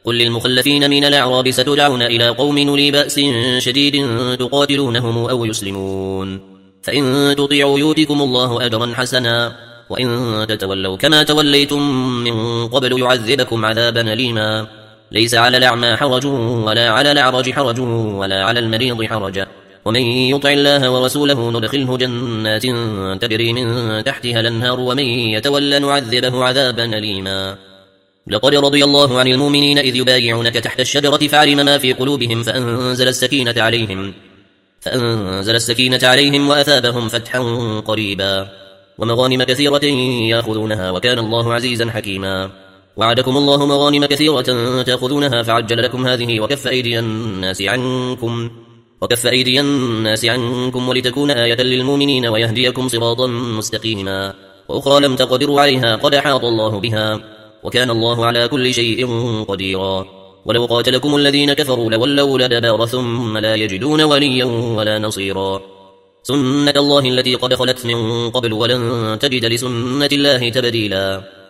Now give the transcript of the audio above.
قل للمخلفين من الأعراب ستدعون إلى قوم أولي بأس شديد تقاتلونهم أو يسلمون، فإن تطيعوا يؤتكم الله أجرا حسنا، وإن تتولوا كما توليتم من قبل يعذبكم عذابا أليما. ليس على الأعمى حرج ولا على الأعرج حرج ولا على المريض حرج، ومن يطع الله ورسوله ندخله جنات تجري من تحتها الأنهار، ومن يتولى نعذبه عذابا أليما. لقد رضي الله عن المؤمنين إذ يبايعونك تحت الشجرة فعلم ما في قلوبهم فأنزل السكينة عليهم وأثابهم فتحا قريبا ومغانم كثيرة يأخذونها، وكان الله عزيزا حكيما. وعدكم الله مغانم كثيرة تأخذونها فعجل لكم هذه وكف أيدي الناس عنكم ولتكون آية للمؤمنين ويهديكم صراطا مستقيما. وأخرى لم تقدروا عليها قد أحاط الله بها، وكان الله على كل شيء قديرا. ولو قاتلكم الذين كفروا لولوا الأدبار ثم لا يجدون وليا ولا نصيرا. سنة الله التي قد خلت من قبل ولن تجد لسنة الله تبديلا.